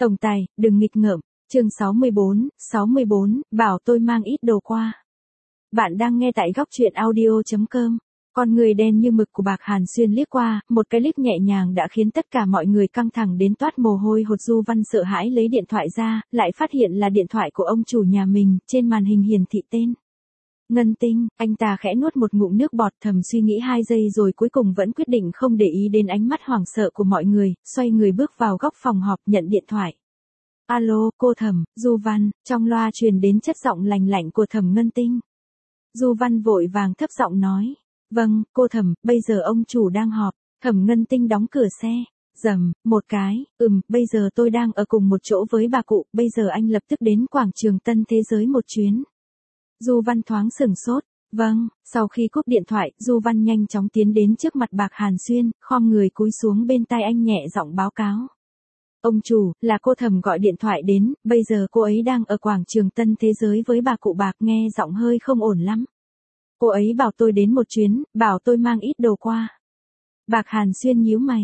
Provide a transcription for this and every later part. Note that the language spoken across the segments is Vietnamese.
Tổng tài, đừng nghịch ngợm. Chương 64, bảo tôi mang ít đồ qua. Bạn đang nghe tại góc truyện audio.com. Con người đen như mực của Bạc Hàn Xuyên liếc qua, một cái liếc nhẹ nhàng đã khiến tất cả mọi người căng thẳng đến toát mồ hôi hột. Du Văn sợ hãi lấy điện thoại ra, lại phát hiện là điện thoại của ông chủ nhà mình, trên màn hình hiển thị tên Ngân Tinh. Anh ta khẽ nuốt một ngụm nước bọt, thầm suy nghĩ 2 giây rồi cuối cùng vẫn quyết định không để ý đến ánh mắt hoảng sợ của mọi người, xoay người bước vào góc phòng họp nhận điện thoại. Alo, cô Thẩm, Du Văn, trong loa truyền đến chất giọng lành lạnh của Thẩm Ngân Tinh. Du Văn vội vàng thấp giọng nói. Vâng, cô Thẩm, bây giờ ông chủ đang họp. Thẩm Ngân Tinh đóng cửa xe. Rầm, một cái, bây giờ tôi đang ở cùng một chỗ với bà cụ, bây giờ anh lập tức đến quảng trường Tân Thế Giới một chuyến. Du Văn thoáng sửng sốt. Vâng, sau khi cúp điện thoại, Du Văn nhanh chóng tiến đến trước mặt Bạc Hàn Xuyên, khom người cúi xuống bên tai anh nhẹ giọng báo cáo. Ông chủ, là cô Thẩm gọi điện thoại đến, bây giờ cô ấy đang ở quảng trường Tân Thế Giới với bà cụ Bạc, nghe giọng hơi không ổn lắm. Cô ấy bảo tôi đến một chuyến, bảo tôi mang ít đồ qua. Bạc Hàn Xuyên nhíu mày.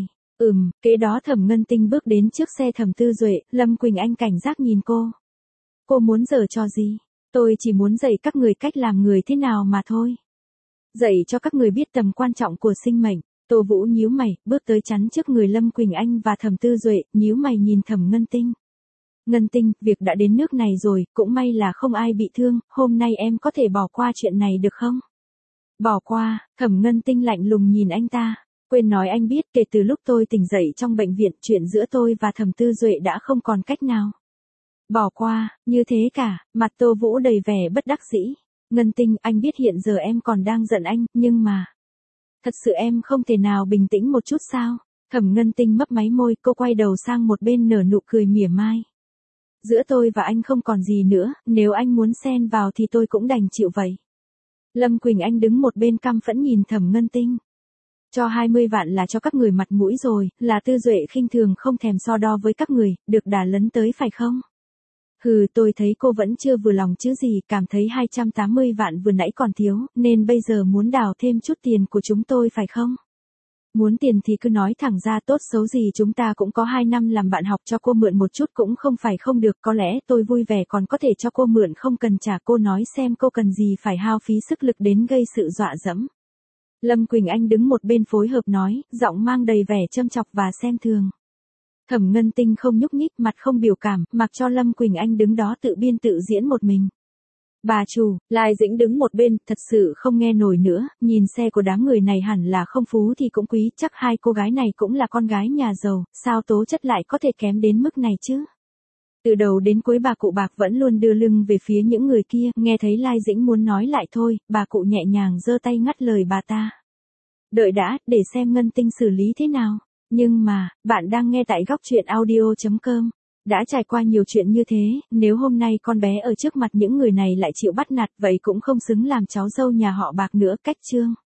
Kế đó Thẩm Ngân Tinh bước đến trước xe Thẩm Tư Duệ, Lâm Quỳnh Anh cảnh giác nhìn cô. Cô muốn giở trò gì? Tôi chỉ muốn dạy các người cách làm người thế nào mà thôi. Dạy cho các người biết tầm quan trọng của sinh mệnh. Tô Vũ nhíu mày, bước tới chắn trước người Lâm Quỳnh Anh và Thẩm Tư Duệ, nhíu mày nhìn Thẩm Ngân Tinh. Ngân Tinh, việc đã đến nước này rồi, cũng may là không ai bị thương, hôm nay em có thể bỏ qua chuyện này được không? Bỏ qua, Thẩm Ngân Tinh lạnh lùng nhìn anh ta. Quên nói anh biết, kể từ lúc tôi tỉnh dậy trong bệnh viện, chuyện giữa tôi và Thẩm Tư Duệ đã không còn cách nào. Bỏ qua, như thế cả, mặt Tô Vũ đầy vẻ bất đắc dĩ. Ngân Tinh, anh biết hiện giờ em còn đang giận anh, nhưng mà... Thật sự em không thể nào bình tĩnh một chút sao? Thẩm Ngân Tinh mấp máy môi, cô quay đầu sang một bên nở nụ cười mỉa mai. Giữa tôi và anh không còn gì nữa, nếu anh muốn xen vào thì tôi cũng đành chịu vậy. Lâm Quỳnh Anh đứng một bên căm phẫn nhìn Thẩm Ngân Tinh. Cho 20 vạn là cho các người mặt mũi rồi, là Tư Duệ khinh thường không thèm so đo với các người, được đà lấn tới phải không? Hừ, tôi thấy cô vẫn chưa vừa lòng chứ gì, cảm thấy 280 vạn vừa nãy còn thiếu, nên bây giờ muốn đào thêm chút tiền của chúng tôi phải không? Muốn tiền thì cứ nói thẳng ra, tốt xấu gì chúng ta cũng có 2 năm làm bạn học, cho cô mượn một chút cũng không phải không được, có lẽ tôi vui vẻ còn có thể cho cô mượn không cần trả. Cô nói xem cô cần gì phải hao phí sức lực đến gây sự dọa dẫm. Lâm Quỳnh Anh đứng một bên phối hợp nói, giọng mang đầy vẻ châm chọc và xem thường. Thẩm Ngân Tinh không nhúc nhích, mặt không biểu cảm, mặc cho Lâm Quỳnh Anh đứng đó tự biên tự diễn một mình. Bà chủ, Lai Dĩnh đứng một bên, thật sự không nghe nổi nữa, nhìn xe của đám người này hẳn là không phú thì cũng quý, chắc hai cô gái này cũng là con gái nhà giàu, sao tố chất lại có thể kém đến mức này chứ? Từ đầu đến cuối bà cụ Bạc vẫn luôn đưa lưng về phía những người kia, nghe thấy Lai Dĩnh muốn nói lại thôi, bà cụ nhẹ nhàng giơ tay ngắt lời bà ta. Đợi đã, để xem Ngân Tinh xử lý thế nào. Nhưng mà, bạn đang nghe tại góc truyện audio.com. Đã trải qua nhiều chuyện như thế, nếu hôm nay con bé ở trước mặt những người này lại chịu bắt nạt, vậy cũng không xứng làm cháu dâu nhà họ Bạc nữa. Cách chương